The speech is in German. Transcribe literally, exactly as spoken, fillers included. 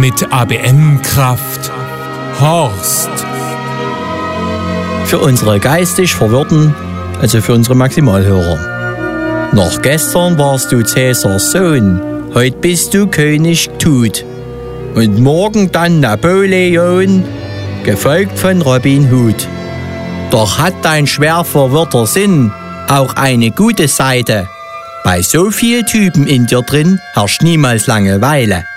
mit A B M-Kraft. Horst. Für unsere geistig Verwirrten, also für unsere Maximalhörer. Noch gestern warst du Cäsars Sohn, heut bist du König Tut. Und morgen dann Napoleon, gefolgt von Robin Hood. Doch hat dein schwer verwirrter Sinn auch eine gute Seite. Bei so viel Typen in dir drin herrscht niemals Langeweile.